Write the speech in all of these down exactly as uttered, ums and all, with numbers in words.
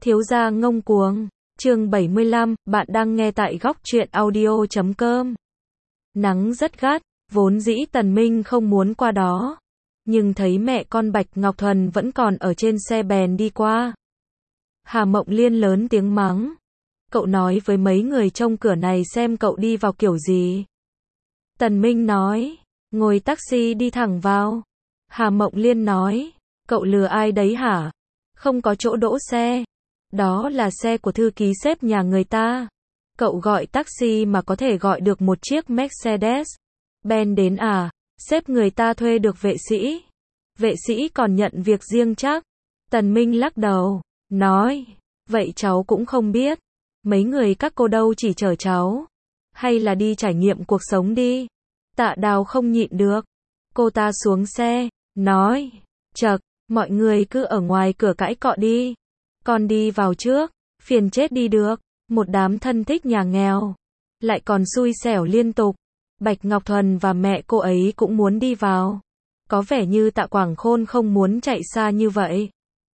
Thiếu gia ngông cuồng. Chương bảy mươi lăm, bạn đang nghe tại góc truyện audio chấm com. Nắng rất gắt, vốn dĩ Tần Minh không muốn qua đó, nhưng thấy mẹ con Bạch Ngọc Thuần vẫn còn ở trên xe bèn đi qua. Hà Mộng Liên lớn tiếng mắng. Cậu nói với mấy người trông cửa này xem cậu đi vào kiểu gì. Tần Minh nói, ngồi taxi đi thẳng vào. Hà Mộng Liên nói, cậu lừa ai đấy hả? Không có chỗ đỗ xe. Đó là xe của thư ký sếp nhà người ta. Cậu gọi taxi mà có thể gọi được một chiếc Mercedes Benz đến à? Sếp người ta thuê được vệ sĩ. Vệ sĩ còn nhận việc riêng chắc. Tần Minh lắc đầu, nói, vậy cháu cũng không biết. Mấy người các cô đâu chỉ chở cháu. Hay là đi trải nghiệm cuộc sống đi. Tạ Đào không nhịn được. Cô ta xuống xe, nói, chậc, mọi người cứ ở ngoài cửa cãi cọ đi. Con đi vào trước, phiền chết đi được. Một đám thân thích nhà nghèo. Lại còn xui xẻo liên tục. Bạch Ngọc Thuần và mẹ cô ấy cũng muốn đi vào. Có vẻ như Tạ Quảng Khôn không muốn chạy xa như vậy.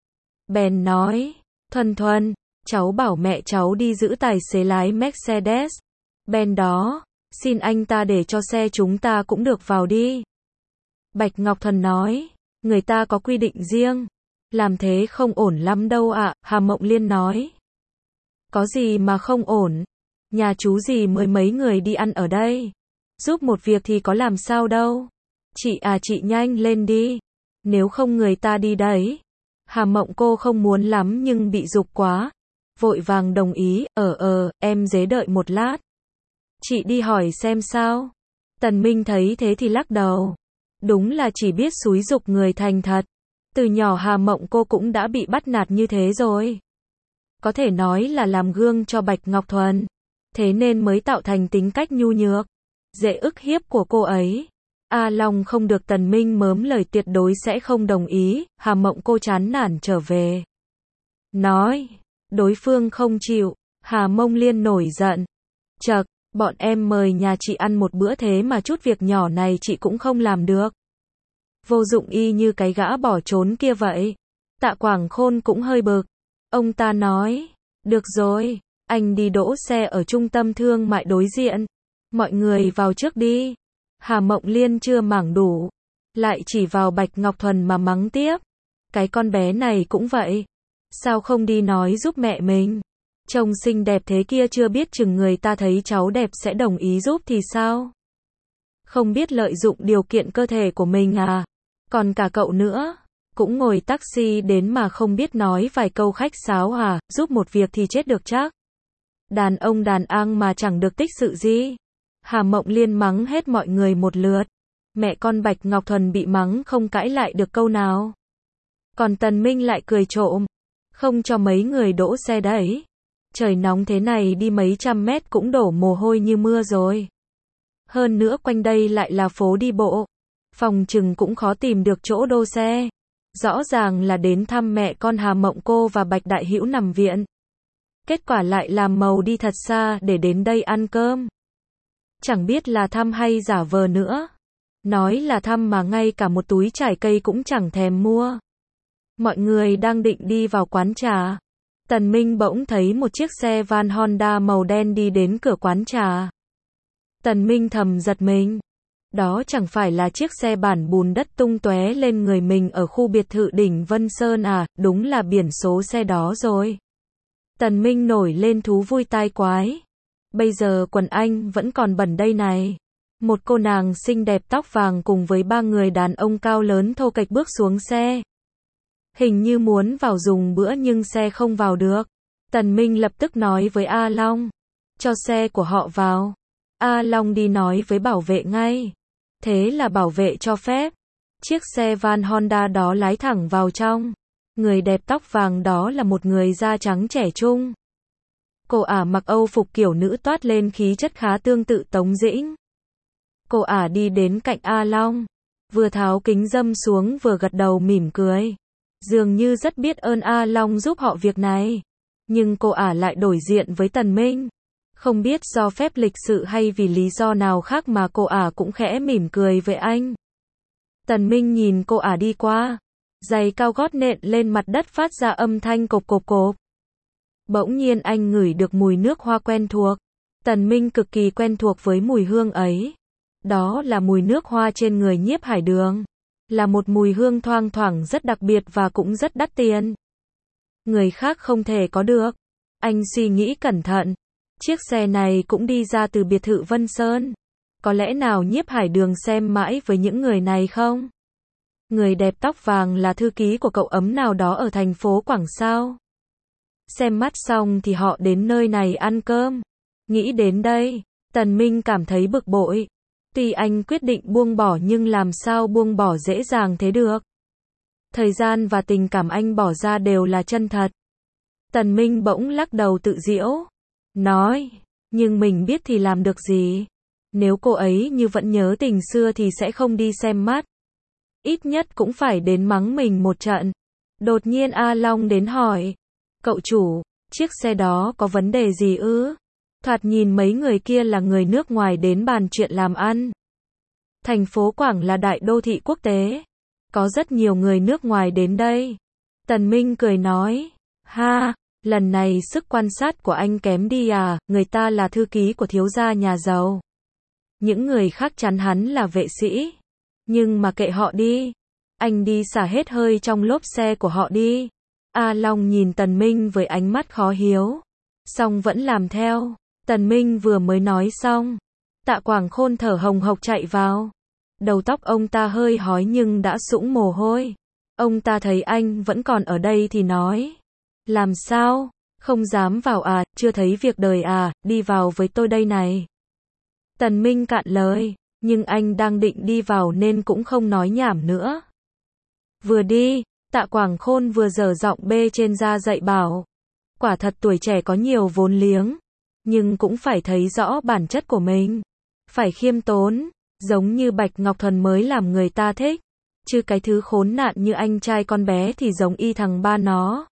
Bèn nói, Thuần Thuần, cháu bảo mẹ cháu đi giữ tài xế lái Mercedes Benz đó. Xin anh ta để cho xe chúng ta cũng được vào đi. Bạch Ngọc Thuần nói, người ta có quy định riêng. Làm thế không ổn lắm đâu ạ, à, Hà Mộng Liên nói. Có gì mà không ổn? Nhà chú gì mới mấy người đi ăn ở đây? Giúp một việc thì có làm sao đâu. Chị à chị nhanh lên đi. Nếu không người ta đi đấy. Hà Mộng cô không muốn lắm nhưng bị giục quá. Vội vàng đồng ý, ờ ờ, em dễ đợi một lát. Chị đi hỏi xem sao. Tần Minh thấy thế thì lắc đầu. Đúng là chỉ biết xúi giục người thành thật. Từ nhỏ Hà Mộng cô cũng đã bị bắt nạt như thế rồi. Có thể nói là làm gương cho Bạch Ngọc Thuần. Thế nên mới tạo thành tính cách nhu nhược, dễ ức hiếp của cô ấy. A Long không được Tần Minh mớm lời tuyệt đối sẽ không đồng ý. Hà Mộng cô chán nản trở về. Nói, đối phương không chịu. Hà Mông Liên nổi giận. Chậc, bọn em mời nhà chị ăn một bữa thế mà chút việc nhỏ này chị cũng không làm được. Vô dụng y như cái gã bỏ trốn kia vậy. Tạ Quảng Khôn cũng hơi bực. Ông ta nói, được rồi, anh đi đỗ xe ở trung tâm thương mại đối diện. Mọi người vào trước đi. Hà Mộng Liên chưa mảng đủ. Lại chỉ vào Bạch Ngọc Thuần mà mắng tiếp. Cái con bé này cũng vậy. Sao không đi nói giúp mẹ mình? Trông xinh đẹp thế kia chưa biết chừng người ta thấy cháu đẹp sẽ đồng ý giúp thì sao? Không biết lợi dụng điều kiện cơ thể của mình à? Còn cả cậu nữa. Cũng ngồi taxi đến mà không biết nói vài câu khách sáo à, giúp một việc thì chết được chắc. Đàn ông đàn ang mà chẳng được tích sự gì. Hà Mộng Liên mắng hết mọi người một lượt. Mẹ con Bạch Ngọc Thuần bị mắng không cãi lại được câu nào. Còn Tần Minh lại cười trộm. Không cho mấy người đỗ xe đấy. Trời nóng thế này đi mấy trăm mét cũng đổ mồ hôi như mưa rồi. Hơn nữa quanh đây lại là phố đi bộ. Phòng chừng cũng khó tìm được chỗ đỗ xe. Rõ ràng là đến thăm mẹ con Hà Mộng cô và Bạch Đại Hữu nằm viện. Kết quả lại làm màu đi thật xa để đến đây ăn cơm. Chẳng biết là thăm hay giả vờ nữa. Nói là thăm mà ngay cả một túi trái cây cũng chẳng thèm mua. Mọi người đang định đi vào quán trà. Tần Minh bỗng thấy một chiếc xe van Honda màu đen đi đến cửa quán trà. Tần Minh thầm giật mình. Đó chẳng phải là chiếc xe bản bùn đất tung tóe lên người mình ở khu biệt thự đỉnh Vân Sơn à, đúng là biển số xe đó rồi. Tần Minh nổi lên thú vui tai quái. Bây giờ quần anh vẫn còn bẩn đây này. Một cô nàng xinh đẹp tóc vàng cùng với ba người đàn ông cao lớn thô kệch bước xuống xe. Hình như muốn vào dùng bữa nhưng xe không vào được. Tần Minh lập tức nói với A Long. Cho xe của họ vào. A Long đi nói với bảo vệ ngay. Thế là bảo vệ cho phép. Chiếc xe van Honda đó lái thẳng vào trong. Người đẹp tóc vàng đó là một người da trắng trẻ trung. Cô ả mặc âu phục kiểu nữ toát lên khí chất khá tương tự Tống Dĩnh. Cô ả đi đến cạnh A Long. Vừa tháo kính râm xuống vừa gật đầu mỉm cười. Dường như rất biết ơn A Long giúp họ việc này. Nhưng cô ả lại đổi diện với Tần Minh. Không biết do phép lịch sự hay vì lý do nào khác mà cô ả cũng khẽ mỉm cười với anh. Tần Minh nhìn cô ả đi qua. Giày cao gót nện lên mặt đất phát ra âm thanh cộp cộp cộp. Bỗng nhiên anh ngửi được mùi nước hoa quen thuộc. Tần Minh cực kỳ quen thuộc với mùi hương ấy. Đó là mùi nước hoa trên người Nhiếp Hải Đường. Là một mùi hương thoang thoảng rất đặc biệt và cũng rất đắt tiền. Người khác không thể có được. Anh suy nghĩ cẩn thận. Chiếc xe này cũng đi ra từ biệt thự Vân Sơn. Có lẽ nào Nhiếp Hải Đường xem mãi với những người này không? Người đẹp tóc vàng là thư ký của cậu ấm nào đó ở thành phố Quảng sao? Xem mắt xong thì họ đến nơi này ăn cơm. Nghĩ đến đây, Tần Minh cảm thấy bực bội. Tuy anh quyết định buông bỏ nhưng làm sao buông bỏ dễ dàng thế được. Thời gian và tình cảm anh bỏ ra đều là chân thật. Tần Minh bỗng lắc đầu tự giễu. Nói, nhưng mình biết thì làm được gì. Nếu cô ấy như vẫn nhớ tình xưa thì sẽ không đi xem mắt. Ít nhất cũng phải đến mắng mình một trận. Đột nhiên A Long đến hỏi. Cậu chủ, chiếc xe đó có vấn đề gì ư? Thoạt nhìn mấy người kia là người nước ngoài đến bàn chuyện làm ăn. Thành phố Quảng là đại đô thị quốc tế. Có rất nhiều người nước ngoài đến đây. Tần Minh cười nói. Ha, lần này sức quan sát của anh kém đi à, người ta là thư ký của thiếu gia nhà giàu. Những người khác chắn hắn là vệ sĩ. Nhưng mà kệ họ đi. Anh đi xả hết hơi trong lốp xe của họ đi. A Long nhìn Tần Minh với ánh mắt khó hiếu. Xong vẫn làm theo. Tần Minh vừa mới nói xong. Tạ Quảng Khôn thở hồng hộc chạy vào. Đầu tóc ông ta hơi hói nhưng đã sũng mồ hôi. Ông ta thấy anh vẫn còn ở đây thì nói. Làm sao? Không dám vào à, chưa thấy việc đời à, đi vào với tôi đây này. Tần Minh cạn lời, nhưng anh đang định đi vào nên cũng không nói nhảm nữa. Vừa đi, Tạ Quảng Khôn vừa dở giọng bê trên ra dạy bảo. Quả thật tuổi trẻ có nhiều vốn liếng, nhưng cũng phải thấy rõ bản chất của mình. Phải khiêm tốn, giống như Bạch Ngọc Thuần mới làm người ta thích. Chứ cái thứ khốn nạn như anh trai con bé thì giống y thằng ba nó.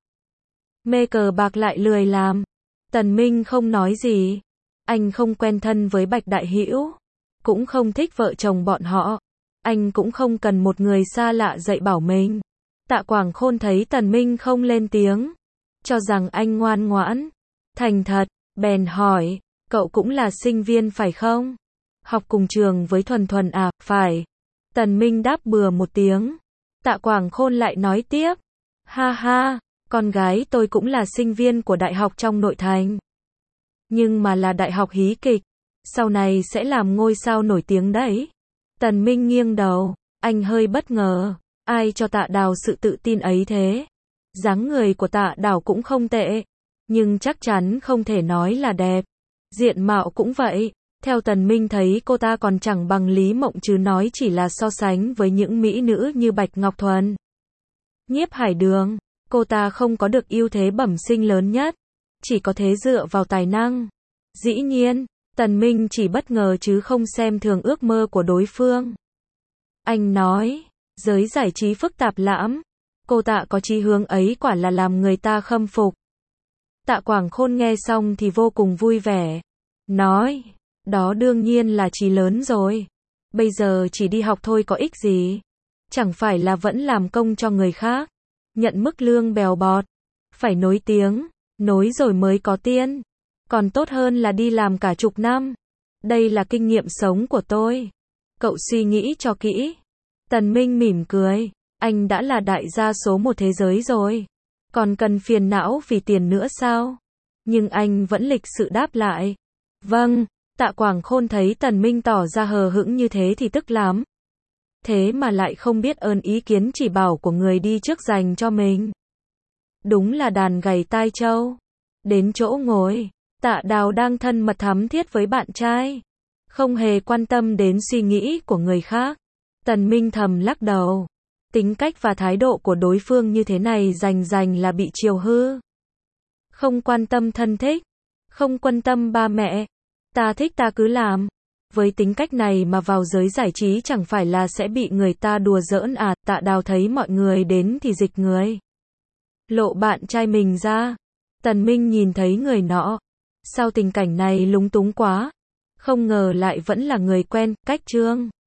Mê cờ bạc lại lười làm. Tần Minh không nói gì. Anh không quen thân với Bạch Đại Hữu, cũng không thích vợ chồng bọn họ. Anh cũng không cần một người xa lạ dạy bảo mình. Tạ Quảng Khôn thấy Tần Minh không lên tiếng, cho rằng anh ngoan ngoãn, thành thật, bèn hỏi, cậu cũng là sinh viên phải không? Học cùng trường với Thuần Thuần à? Phải. Tần Minh đáp bừa một tiếng. Tạ Quảng Khôn lại nói tiếp, ha ha, con gái tôi cũng là sinh viên của đại học trong nội thành. Nhưng mà là đại học hí kịch, sau này sẽ làm ngôi sao nổi tiếng đấy. Tần Minh nghiêng đầu, anh hơi bất ngờ, ai cho Tạ Đào sự tự tin ấy thế? Dáng người của Tạ Đào cũng không tệ, nhưng chắc chắn không thể nói là đẹp. Diện mạo cũng vậy, theo Tần Minh thấy cô ta còn chẳng bằng Lý Mộng chứ nói chỉ là so sánh với những mỹ nữ như Bạch Ngọc Thuần. Nhiếp Hải Đường, cô ta không có được ưu thế bẩm sinh lớn nhất, chỉ có thế dựa vào tài năng. Dĩ nhiên, Tần Minh chỉ bất ngờ chứ không xem thường ước mơ của đối phương. Anh nói, giới giải trí phức tạp lắm, cô Tạ có chí hướng ấy quả là làm người ta khâm phục. Tạ Quảng Khôn nghe xong thì vô cùng vui vẻ, nói, đó đương nhiên là chí lớn rồi. Bây giờ chỉ đi học thôi có ích gì, chẳng phải là vẫn làm công cho người khác, nhận mức lương bèo bọt, phải nối tiếng, nối rồi mới có tiền. Còn tốt hơn là đi làm cả chục năm. Đây là kinh nghiệm sống của tôi. Cậu suy nghĩ cho kỹ. Tần Minh mỉm cười. Anh đã là đại gia số một thế giới rồi. Còn cần phiền não vì tiền nữa sao? Nhưng anh vẫn lịch sự đáp lại. Vâng. Tạ Quảng Khôn thấy Tần Minh tỏ ra hờ hững như thế thì tức lắm. Thế mà lại không biết ơn ý kiến chỉ bảo của người đi trước dành cho mình. Đúng là đàn gầy tai trâu. Đến chỗ ngồi, Tạ Đào đang thân mật thắm thiết với bạn trai, không hề quan tâm đến suy nghĩ của người khác. Tần Minh thầm lắc đầu. Tính cách và thái độ của đối phương như thế này rành rành là bị chiều hư. Không quan tâm thân thích, không quan tâm ba mẹ. Ta thích ta cứ làm. Với tính cách này mà vào giới giải trí chẳng phải là sẽ bị người ta đùa giỡn à? Tạ Đào thấy mọi người đến thì dịch người, lộ bạn trai mình ra. Tần Minh nhìn thấy người nọ. Sao tình cảnh này lúng túng quá. Không ngờ lại vẫn là người quen, cách Trương.